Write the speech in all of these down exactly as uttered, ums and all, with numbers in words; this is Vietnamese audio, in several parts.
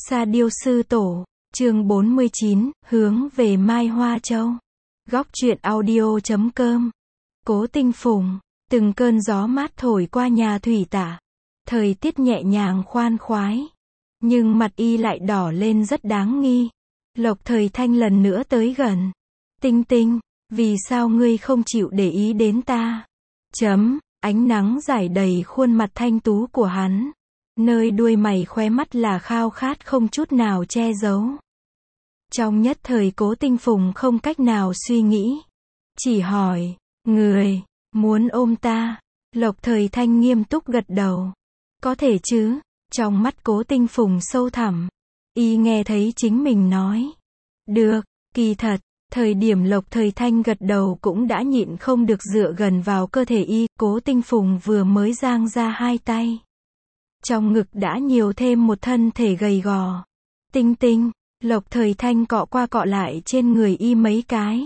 Sa Điêu Sư Tổ, chương bốn mươi chín, hướng về Mai Hoa Châu. Góc truyện audio chấm com. Cố Tinh Phùng, từng cơn gió mát thổi qua nhà thủy tả. Thời tiết nhẹ nhàng khoan khoái. Nhưng mặt y lại đỏ lên rất đáng nghi. Lộc Thời Thanh lần nữa tới gần. Tinh Tinh, vì sao ngươi không chịu để ý đến ta? Chấm, ánh nắng rải đầy khuôn mặt thanh tú của hắn. Nơi đuôi mày khóe mắt là khao khát không chút nào che giấu. Trong nhất thời Cố Tinh Phùng không cách nào suy nghĩ. Chỉ hỏi, người, muốn ôm ta? Lộc Thời Thanh nghiêm túc gật đầu. Có thể chứ, trong mắt Cố Tinh Phùng sâu thẳm. Y nghe thấy chính mình nói. Được, kỳ thật, thời điểm Lộc Thời Thanh gật đầu cũng đã nhịn không được dựa gần vào cơ thể y. Cố Tinh Phùng vừa mới giang ra hai tay. Trong ngực đã nhiều thêm một thân thể gầy gò. Tinh Tinh, Lộc Thời Thanh cọ qua cọ lại trên người y mấy cái.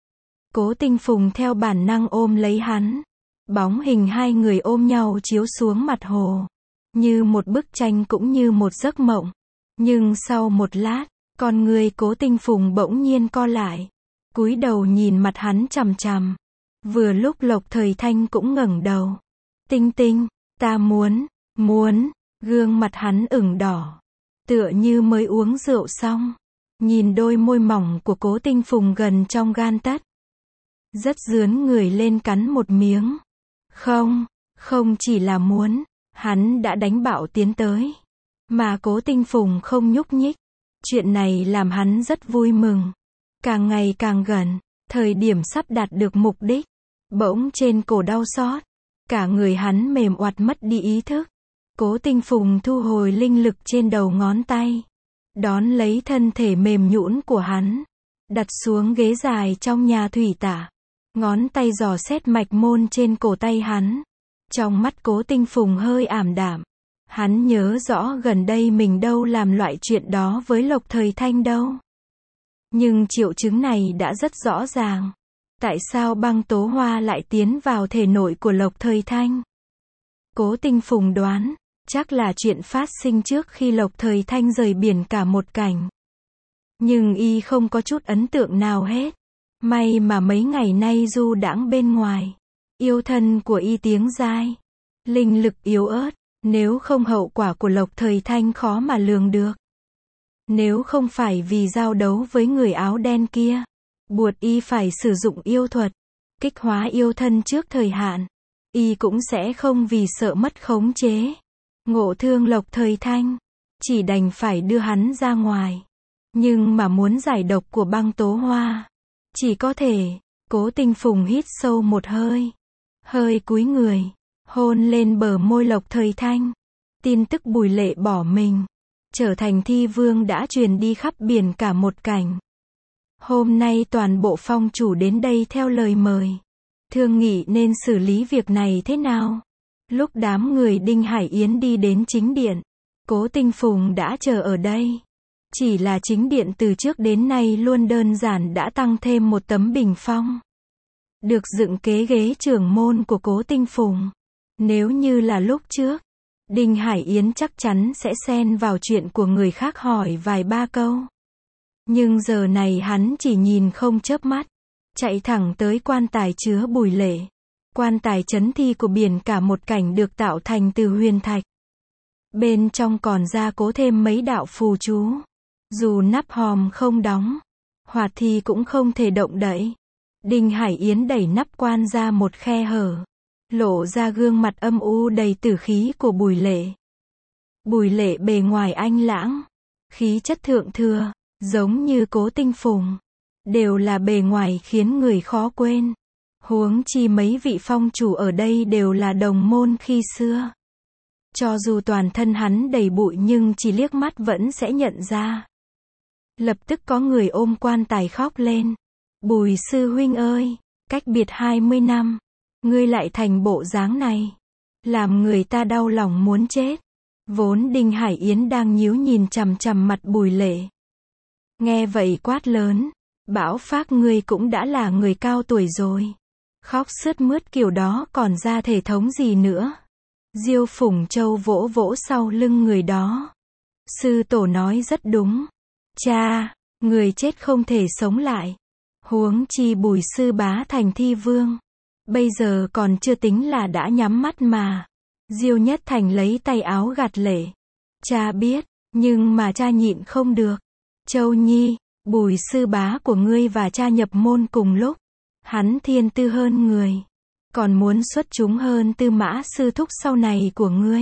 Cố Tinh Phùng theo bản năng ôm lấy hắn. Bóng hình hai người ôm nhau chiếu xuống mặt hồ. Như một bức tranh cũng như một giấc mộng. Nhưng sau một lát, con người Cố Tinh Phùng bỗng nhiên co lại. Cúi đầu nhìn mặt hắn chằm chằm. Vừa lúc Lộc Thời Thanh cũng ngẩng đầu. Tinh Tinh, ta muốn... Muốn, gương mặt hắn ửng đỏ, tựa như mới uống rượu xong. Nhìn đôi môi mỏng của Cố Tinh Phùng gần trong gan tấc. Rất dướn người lên cắn một miếng. Không, không chỉ là muốn, hắn đã đánh bạo tiến tới. Mà Cố Tinh Phùng không nhúc nhích. Chuyện này làm hắn rất vui mừng. Càng ngày càng gần, thời điểm sắp đạt được mục đích. Bỗng trên cổ đau xót. Cả người hắn mềm oặt mất đi ý thức. Cố Tinh Phùng thu hồi linh lực trên đầu ngón tay. Đón lấy thân thể mềm nhũn của hắn. Đặt xuống ghế dài trong nhà thủy tả. Ngón tay dò xét mạch môn trên cổ tay hắn. Trong mắt Cố Tinh Phùng hơi ảm đạm. Hắn nhớ rõ gần đây mình đâu làm loại chuyện đó với Lộc Thời Thanh đâu. Nhưng triệu chứng này đã rất rõ ràng. Tại sao băng tố hoa lại tiến vào thể nội của Lộc Thời Thanh? Cố Tinh Phùng đoán. Chắc là chuyện phát sinh trước khi Lộc Thời Thanh rời biển cả một cảnh. Nhưng y không có chút ấn tượng nào hết. May mà mấy ngày nay du đãng bên ngoài. Yêu thân của y tiếng dai. Linh lực yếu ớt. Nếu không hậu quả của Lộc Thời Thanh khó mà lường được. Nếu không phải vì giao đấu với người áo đen kia. Buộc y phải sử dụng yêu thuật. Kích hóa yêu thân trước thời hạn. Y cũng sẽ không vì sợ mất khống chế. Ngộ thương Lộc Thời Thanh. Chỉ đành phải đưa hắn ra ngoài. Nhưng mà muốn giải độc của băng tố hoa. Chỉ có thể. Cố Tinh Phùng hít sâu một hơi. Hơi cúi người. Hôn lên bờ môi Lộc Thời Thanh. Tin tức Bùi Lệ bỏ mình. Trở thành thi vương đã truyền đi khắp biển cả một cảnh. Hôm nay toàn bộ phong chủ đến đây theo lời mời. Thương nghị nên xử lý việc này thế nào? Lúc đám người Đinh Hải Yến đi đến chính điện, Cố Tinh Phùng đã chờ ở đây. Chỉ là chính điện từ trước đến nay luôn đơn giản đã tăng thêm một tấm bình phong. Được dựng kế ghế trưởng môn của Cố Tinh Phùng. Nếu như là lúc trước, Đinh Hải Yến chắc chắn sẽ xen vào chuyện của người khác hỏi vài ba câu. Nhưng giờ này hắn chỉ nhìn không chớp mắt. Chạy thẳng tới quan tài chứa Bùi Lệ. Quan tài chấn thi của biển cả một cảnh được tạo thành từ huyền thạch. Bên trong còn gia cố thêm mấy đạo phù chú. Dù nắp hòm không đóng, hoạt thi cũng không thể động đậy. Đinh Hải Yến đẩy nắp quan ra một khe hở. Lộ ra gương mặt âm u đầy tử khí của Bùi Lệ. Bùi Lệ bề ngoài anh lãng, khí chất thượng thừa, giống như Cố Tinh Phùng. Đều là bề ngoài khiến người khó quên. Huống chi mấy vị phong chủ ở đây đều là đồng môn khi xưa. Cho dù toàn thân hắn đầy bụi nhưng chỉ liếc mắt vẫn sẽ nhận ra. Lập tức có người ôm quan tài khóc lên. Bùi sư huynh ơi, cách biệt hai mươi năm, ngươi lại thành bộ dáng này. Làm người ta đau lòng muốn chết. Vốn Đinh Hải Yến đang nhíu nhìn chằm chằm mặt Bùi Lệ. Nghe vậy quát lớn. Bảo Phác ngươi cũng đã là người cao tuổi rồi. Khóc sướt mướt kiểu đó còn ra thể thống gì nữa. Diêu Phùng Châu vỗ vỗ sau lưng người đó. Sư tổ nói rất đúng. Cha, người chết không thể sống lại. Huống chi Bùi sư bá thành thi vương. Bây giờ còn chưa tính là đã nhắm mắt mà. Diêu Nhất Thành lấy tay áo gạt lệ. Cha biết, nhưng mà cha nhịn không được. Châu Nhi, Bùi sư bá của ngươi và cha nhập môn cùng lúc. Hắn thiên tư hơn người. Còn muốn xuất chúng hơn Tư Mã sư thúc sau này của ngươi.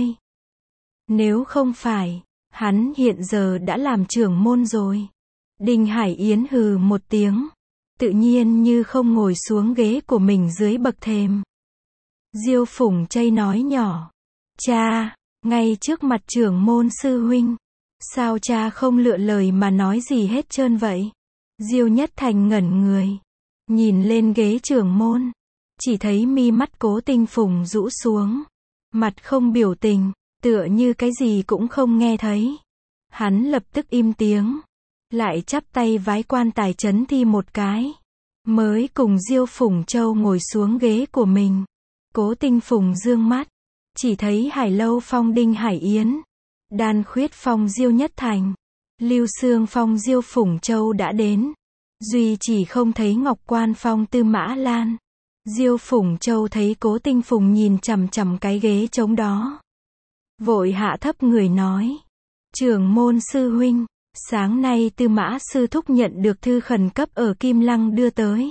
Nếu không phải, hắn hiện giờ đã làm trưởng môn rồi. Đinh Hải Yến hừ một tiếng. Tự nhiên như không ngồi xuống ghế của mình dưới bậc thềm. Diêu Phùng Chây nói nhỏ. Cha, ngay trước mặt trưởng môn sư huynh. Sao cha không lựa lời mà nói gì hết trơn vậy? Diêu Nhất Thành ngẩn người. Nhìn lên ghế trưởng môn. Chỉ thấy mi mắt Cố Tinh Phùng rũ xuống. Mặt không biểu tình, tựa như cái gì cũng không nghe thấy. Hắn lập tức im tiếng. Lại chắp tay vái quan tài trấn thi một cái. Mới cùng Diêu Phùng Châu ngồi xuống ghế của mình. Cố Tinh Phùng dương mắt. Chỉ thấy Hải Lâu Phong Đinh Hải Yến. Đan Khuyết Phong Diêu Nhất Thành. Lưu Xương Phong Diêu Phùng Châu đã đến. Duy chỉ không thấy Ngọc Quan Phong Tư Mã Lan. Diêu Phùng Châu thấy Cố Tinh Phùng nhìn chằm chằm cái ghế trống đó. Vội hạ thấp người nói. Trưởng môn sư huynh, sáng nay Tư Mã sư thúc nhận được thư khẩn cấp ở Kim Lăng đưa tới.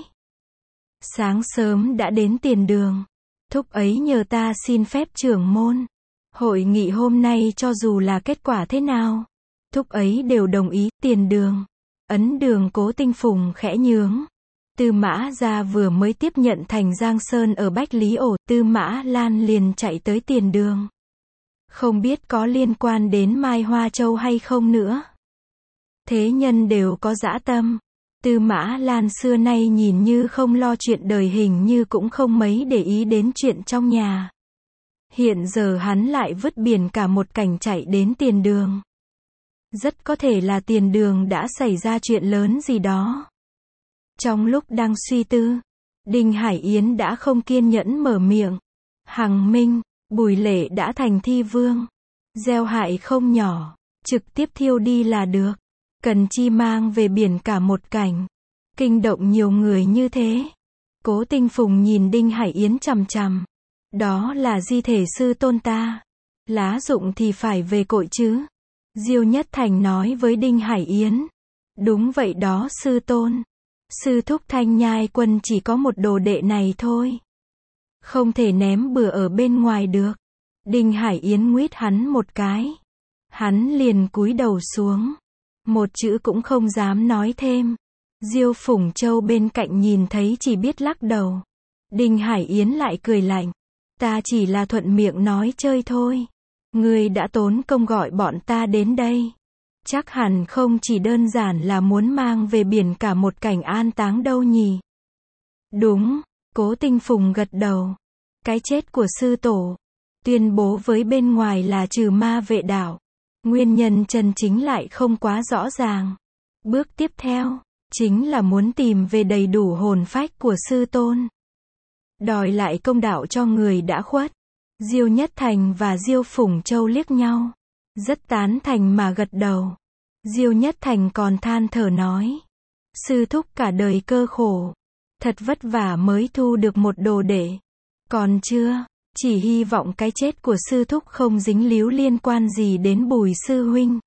Sáng sớm đã đến tiền đường. Thúc ấy nhờ ta xin phép trưởng môn. Hội nghị hôm nay cho dù là kết quả thế nào, thúc ấy đều đồng ý. Tiền đường. Ấn đường Cố Tinh Phùng khẽ nhướng. Tư Mã gia vừa mới tiếp nhận thành Giang Sơn ở Bách Lý Ổ. Tư Mã Lan liền chạy tới tiền đường. Không biết có liên quan đến Mai Hoa Châu hay không nữa. Thế nhân đều có dã tâm. Tư Mã Lan xưa nay nhìn như không lo chuyện đời, hình như cũng không mấy để ý đến chuyện trong nhà. Hiện giờ hắn lại vứt biển cả một cảnh chạy đến tiền đường. Rất có thể là tiền đường đã xảy ra chuyện lớn gì đó. Trong lúc đang suy tư, Đinh Hải Yến đã không kiên nhẫn mở miệng. Hằng Minh, Bùi Lệ đã thành thi vương. Gieo hại không nhỏ, trực tiếp thiêu đi là được. Cần chi mang về biển cả một cảnh. Kinh động nhiều người như thế. Cố Tinh Phùng nhìn Đinh Hải Yến chằm chằm. Đó là di thể sư tôn ta. Lá dụng thì phải về cội chứ. Diêu Nhất Thành nói với Đinh Hải Yến. Đúng vậy đó sư tôn. Sư thúc Thanh Nhai Quân chỉ có một đồ đệ này thôi. Không thể ném bừa ở bên ngoài được. Đinh Hải Yến nguyết hắn một cái. Hắn liền cúi đầu xuống. Một chữ cũng không dám nói thêm. Diêu Phùng Châu bên cạnh nhìn thấy chỉ biết lắc đầu. Đinh Hải Yến lại cười lạnh. Ta chỉ là thuận miệng nói chơi thôi. Ngươi đã tốn công gọi bọn ta đến đây. Chắc hẳn không chỉ đơn giản là muốn mang về biển cả một cảnh an táng đâu nhỉ. Đúng, Cố Tinh Phùng gật đầu. Cái chết của sư tổ, tuyên bố với bên ngoài là trừ ma vệ đạo. Nguyên nhân chân chính lại không quá rõ ràng. Bước tiếp theo, chính là muốn tìm về đầy đủ hồn phách của sư tôn. Đòi lại công đạo cho người đã khuất. Diêu Nhất Thành và Diêu Phùng Châu liếc nhau. Rất tán thành mà gật đầu. Diêu Nhất Thành còn than thở nói. Sư thúc cả đời cơ khổ. Thật vất vả mới thu được một đồ đệ. Còn chưa, chỉ hy vọng cái chết của sư thúc không dính líu liên quan gì đến Bùi sư huynh.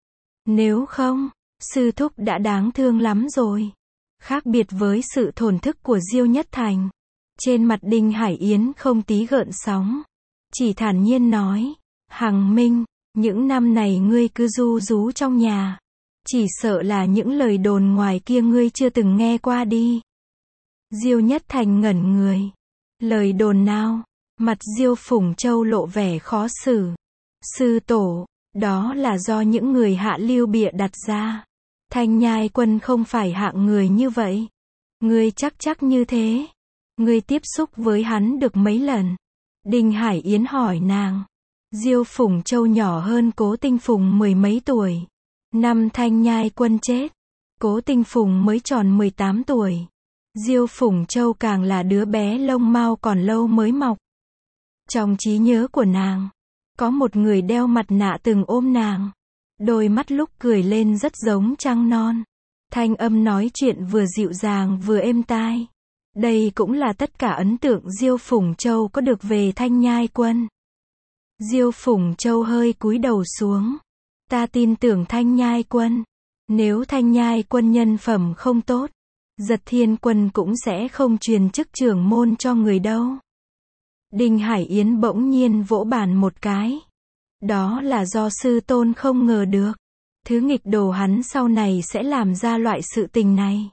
Nếu không, sư thúc đã đáng thương lắm rồi. Khác biệt với sự thổn thức của Diêu Nhất Thành. Trên mặt Đinh Hải Yến không tí gợn sóng. Chỉ thản nhiên nói. Hằng Minh, những năm này ngươi cứ ru rú trong nhà. Chỉ sợ là những lời đồn ngoài kia ngươi chưa từng nghe qua đi. Diêu Nhất Thành ngẩn người. Lời đồn nào? Mặt Diêu Phùng Châu lộ vẻ khó xử. Sư tổ, đó là do những người hạ lưu bịa đặt ra. Thanh Nhai Quân không phải hạng người như vậy. Ngươi chắc chắc như thế. Ngươi tiếp xúc với hắn được mấy lần? Đinh Hải Yến hỏi nàng. Diêu Phùng Châu nhỏ hơn Cố Tinh Phùng mười mấy tuổi. Năm Thanh Nhai Quân chết, Cố Tinh Phùng mới tròn mười tám tuổi. Diêu Phùng Châu càng là đứa bé lông mao còn lâu mới mọc. Trong trí nhớ của nàng, có một người đeo mặt nạ từng ôm nàng. Đôi mắt lúc cười lên rất giống trăng non. Thanh âm nói chuyện vừa dịu dàng vừa êm tai. Đây cũng là tất cả ấn tượng Diêu Phùng Châu có được về Thanh Nhai Quân. Diêu Phùng Châu hơi cúi đầu xuống. Ta tin tưởng Thanh Nhai Quân. Nếu Thanh Nhai Quân nhân phẩm không tốt, Giật Thiên Quân cũng sẽ không truyền chức trưởng môn cho người đâu. Đinh Hải Yến bỗng nhiên vỗ bàn một cái. Đó là do sư tôn không ngờ được. Thứ nghịch đồ hắn sau này sẽ làm ra loại sự tình này.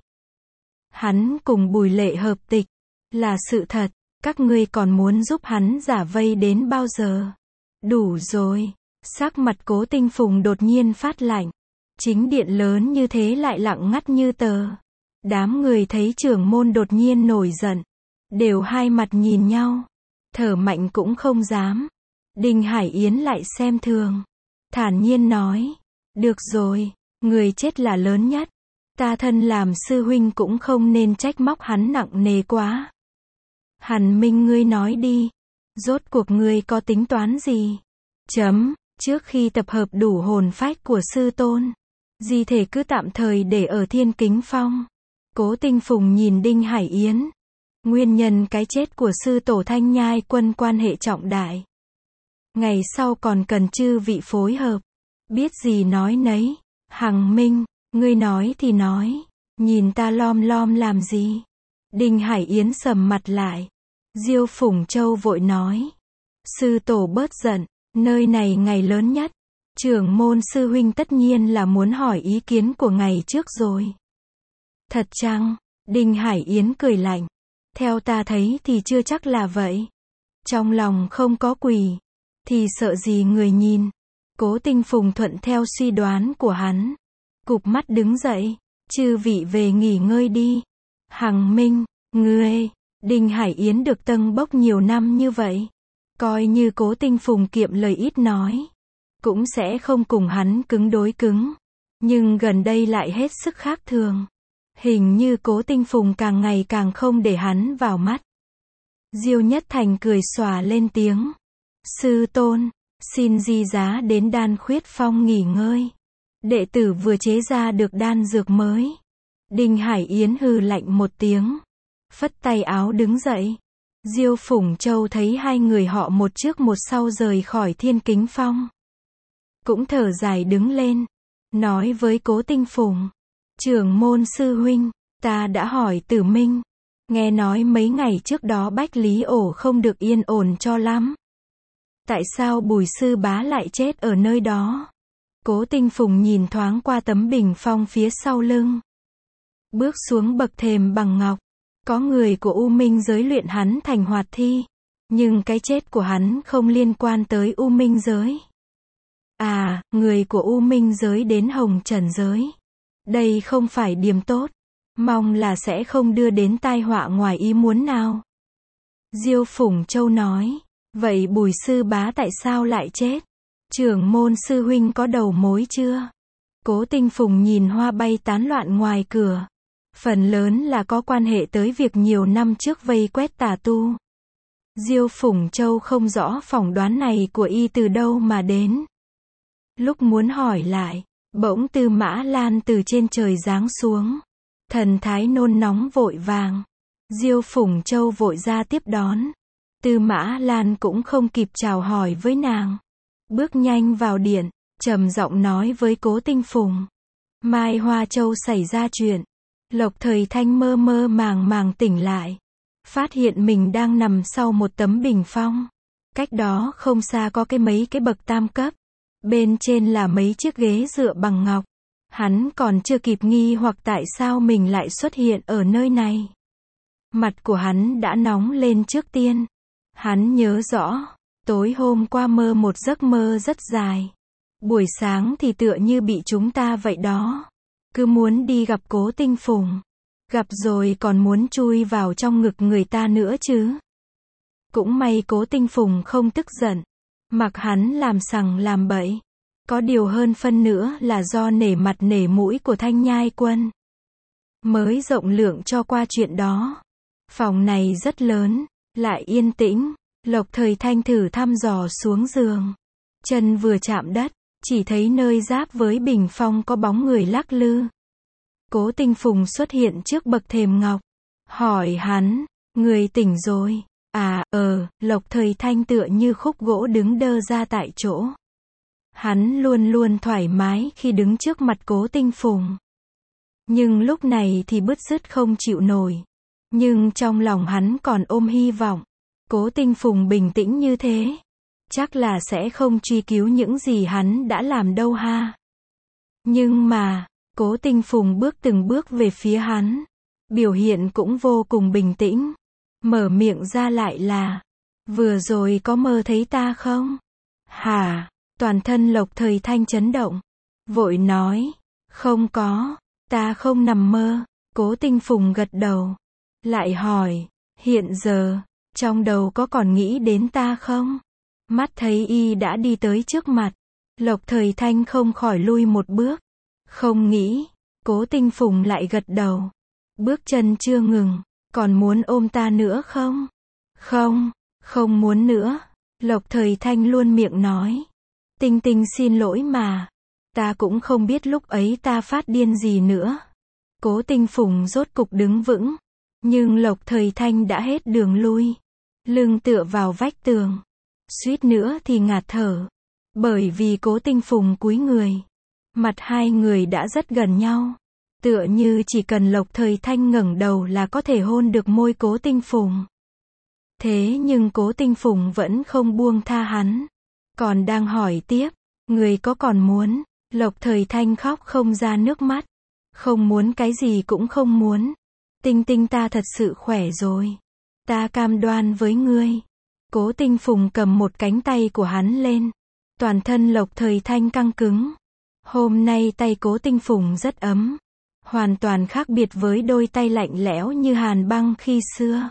Hắn cùng Bùi Lệ hợp tịch, là sự thật, các ngươi còn muốn giúp hắn giả vây đến bao giờ? Đủ rồi. Sắc mặt Cố Tinh Phùng đột nhiên phát lạnh. Chính điện lớn như thế lại lặng ngắt như tờ. Đám người thấy trưởng môn đột nhiên nổi giận, đều hai mặt nhìn nhau, thở mạnh cũng không dám. Đinh Hải Yến lại xem thường, thản nhiên nói, được rồi, người chết là lớn nhất, ta thân làm sư huynh cũng không nên trách móc hắn nặng nề quá. Hàn Minh, ngươi nói đi, rốt cuộc ngươi có tính toán gì? Chấm, trước khi tập hợp đủ hồn phách của sư tôn, di thể cứ tạm thời để ở Thiên Kính Phong. Cố Tinh Phùng nhìn Đinh Hải Yến. Nguyên nhân cái chết của sư tổ Thanh Nhai Quân quan hệ trọng đại. Ngày sau còn cần chư vị phối hợp. Biết gì nói nấy. Hằng Minh, ngươi nói thì nói. Nhìn ta lom lom làm gì? Đinh Hải Yến sầm mặt lại. Diêu Phùng Châu vội nói. Sư tổ bớt giận, nơi này ngày lớn nhất. Trưởng môn sư huynh tất nhiên là muốn hỏi ý kiến của ngày trước rồi. Thật chăng? Đinh Hải Yến cười lạnh. Theo ta thấy thì chưa chắc là vậy. Trong lòng không có quỷ, thì sợ gì người nhìn. Cố Tinh Phùng thuận theo suy đoán của hắn. Cụp mắt đứng dậy. Chư vị về nghỉ ngơi đi. Hằng Minh, ngươi, Đinh Hải Yến được tâng bốc nhiều năm như vậy. Coi như Cố Tinh Phùng kiệm lời ít nói, cũng sẽ không cùng hắn cứng đối cứng. Nhưng gần đây lại hết sức khác thường. Hình như Cố Tinh Phùng càng ngày càng không để hắn vào mắt. Diêu Nhất Thành cười xòa lên tiếng. Sư tôn, xin di giá đến Đan Khuyết Phong nghỉ ngơi. Đệ tử vừa chế ra được đan dược mới. Đinh Hải Yến hừ lạnh một tiếng, phất tay áo đứng dậy. Diêu Phùng Châu thấy hai người họ một trước một sau rời khỏi Thiên Kính Phong, cũng thở dài đứng lên, nói với Cố Tinh Phùng. Trưởng môn sư huynh, ta đã hỏi Tử Minh. Nghe nói mấy ngày trước đó Bách Lý Ổ không được yên ổn cho lắm. Tại sao Bùi sư bá lại chết ở nơi đó? Cố Tinh Phùng nhìn thoáng qua tấm bình phong phía sau lưng. Bước xuống bậc thềm bằng ngọc. Có người của U Minh giới luyện hắn thành hoạt thi. Nhưng cái chết của hắn không liên quan tới U Minh giới. À, người của U Minh giới đến Hồng Trần giới. Đây không phải điểm tốt. Mong là sẽ không đưa đến tai họa ngoài ý muốn nào. Diêu Phùng Châu nói. Vậy Bùi sư bá tại sao lại chết? Trưởng môn sư huynh có đầu mối chưa? Cố Tinh Phùng nhìn hoa bay tán loạn ngoài cửa. Phần lớn là có quan hệ tới việc nhiều năm trước vây quét tà tu. Diêu Phùng Châu không rõ phỏng đoán này của y từ đâu mà đến. Lúc muốn hỏi lại, bỗng Tư Mã Lan từ trên trời giáng xuống. Thần thái nôn nóng vội vàng. Diêu Phùng Châu vội ra tiếp đón. Tư Mã Lan cũng không kịp chào hỏi với nàng. Bước nhanh vào điện, trầm giọng nói với Cố Tinh Phùng. Mai Hoa Châu xảy ra chuyện. Lộc Thời Thanh mơ mơ màng màng tỉnh lại. Phát hiện mình đang nằm sau một tấm bình phong. Cách đó không xa có cái mấy cái bậc tam cấp. Bên trên là mấy chiếc ghế dựa bằng ngọc. Hắn còn chưa kịp nghi hoặc tại sao mình lại xuất hiện ở nơi này. Mặt của hắn đã nóng lên trước tiên. Hắn nhớ rõ, tối hôm qua mơ một giấc mơ rất dài. Buổi sáng thì tựa như bị chúng ta vậy đó. Cứ muốn đi gặp Cố Tinh Phùng. Gặp rồi còn muốn chui vào trong ngực người ta nữa chứ. Cũng may Cố Tinh Phùng không tức giận. Mặc hắn làm sằng làm bậy. Có điều hơn phân nữa là do nể mặt nể mũi của Thanh Nhai Quân. Mới rộng lượng cho qua chuyện đó. Phòng này rất lớn, lại yên tĩnh. Lộc Thời Thanh thử thăm dò xuống giường. Chân vừa chạm đất, chỉ thấy nơi giáp với bình phong có bóng người lắc lư. Cố Tinh Phùng xuất hiện trước bậc thềm ngọc, hỏi hắn, người tỉnh rồi, à, ờ, Lộc Thời Thanh tựa như khúc gỗ đứng đơ ra tại chỗ. Hắn luôn luôn thoải mái khi đứng trước mặt Cố Tinh Phùng. Nhưng lúc này thì bứt rứt không chịu nổi. Nhưng trong lòng hắn còn ôm hy vọng. Cố Tinh Phùng bình tĩnh như thế, chắc là sẽ không truy cứu những gì hắn đã làm đâu ha. Nhưng mà, Cố Tinh Phùng bước từng bước về phía hắn. Biểu hiện cũng vô cùng bình tĩnh. Mở miệng ra lại là, vừa rồi có mơ thấy ta không? Hả? Toàn thân Lộc Thời Thanh chấn động. Vội nói, không có, ta không nằm mơ. Cố Tinh Phùng gật đầu. Lại hỏi, hiện giờ, trong đầu có còn nghĩ đến ta không? Mắt thấy y đã đi tới trước mặt. Lộc Thời Thanh không khỏi lui một bước. Không nghĩ. Cố Tinh Phùng lại gật đầu. Bước chân chưa ngừng. Còn muốn ôm ta nữa không? Không, không muốn nữa. Lộc Thời Thanh luôn miệng nói. Tinh Tinh xin lỗi mà. Ta cũng không biết lúc ấy ta phát điên gì nữa. Cố Tinh Phùng rốt cục đứng vững. Nhưng Lộc Thời Thanh đã hết đường lui. Lưng tựa vào vách tường. Suýt nữa thì ngạt thở. Bởi vì Cố Tinh Phùng cúi người. Mặt hai người đã rất gần nhau. Tựa như chỉ cần Lộc Thời Thanh ngẩng đầu là có thể hôn được môi Cố Tinh Phùng. Thế nhưng Cố Tinh Phùng vẫn không buông tha hắn. Còn đang hỏi tiếp, người có còn muốn? Lộc Thời Thanh khóc không ra nước mắt. Không muốn cái gì cũng không muốn. Tinh Tinh ta thật sự khỏe rồi. Ta cam đoan với ngươi. Cố Tinh Phùng cầm một cánh tay của hắn lên. Toàn thân Lộc Thời Thanh căng cứng. Hôm nay tay Cố Tinh Phùng rất ấm. Hoàn toàn khác biệt với đôi tay lạnh lẽo như hàn băng khi xưa.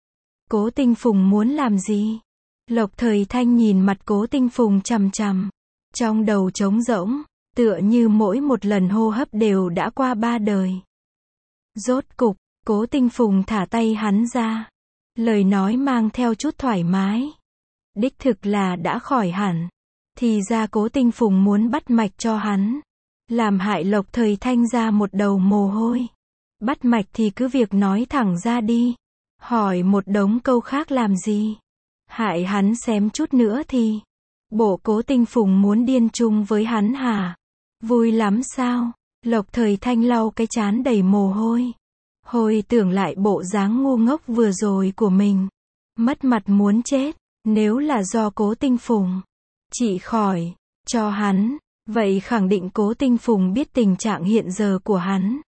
Cố Tinh Phùng muốn làm gì? Lộc Thời Thanh nhìn mặt Cố Tinh Phùng chằm chằm. Trong đầu trống rỗng, tựa như mỗi một lần hô hấp đều đã qua ba đời. Rốt cục, Cố Tinh Phùng thả tay hắn ra. Lời nói mang theo chút thoải mái. Đích thực là đã khỏi hẳn. Thì ra Cố Tinh Phùng muốn bắt mạch cho hắn. Làm hại Lộc Thời Thanh ra một đầu mồ hôi. Bắt mạch thì cứ việc nói thẳng ra đi. Hỏi một đống câu khác làm gì? Hại hắn xém chút nữa thì. Bộ Cố Tinh Phùng muốn điên chung với hắn hả? Vui lắm sao? Lộc Thời Thanh lau cái trán đầy mồ hôi. Hồi tưởng lại bộ dáng ngu ngốc vừa rồi của mình. Mất mặt muốn chết. Nếu là do Cố Tinh Phùng trị khỏi cho hắn, vậy khẳng định Cố Tinh Phùng biết tình trạng hiện giờ của hắn.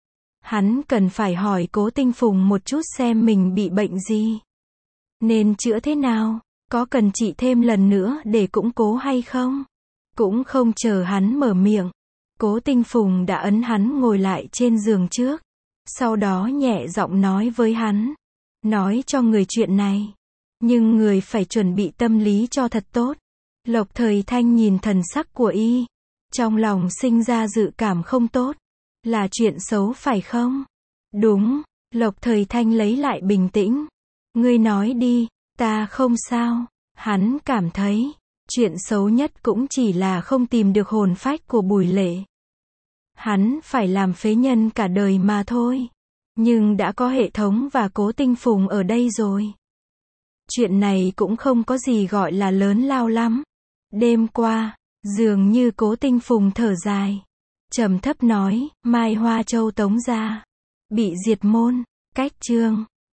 Hắn cần phải hỏi Cố Tinh Phùng một chút xem mình bị bệnh gì. Nên chữa thế nào? Có cần trị thêm lần nữa để củng cố hay không? Cũng không chờ hắn mở miệng. Cố Tinh Phùng đã ấn hắn ngồi lại trên giường trước. Sau đó nhẹ giọng nói với hắn. Nói cho người chuyện này. Nhưng người phải chuẩn bị tâm lý cho thật tốt. Lộc Thời Thanh nhìn thần sắc của y. Trong lòng sinh ra dự cảm không tốt. Là chuyện xấu phải không? Đúng. Lộc Thời Thanh lấy lại bình tĩnh. Ngươi nói đi, ta không sao. Hắn cảm thấy, chuyện xấu nhất cũng chỉ là không tìm được hồn phách của Bùi Lệ. Hắn phải làm phế nhân cả đời mà thôi. Nhưng đã có hệ thống và Cố Tinh Phùng ở đây rồi. Chuyện này cũng không có gì gọi là lớn lao lắm. Đêm qua, dường như Cố Tinh Phùng thở dài. Trầm thấp nói, Mai Hoa Châu Tống gia bị diệt môn, cách chương.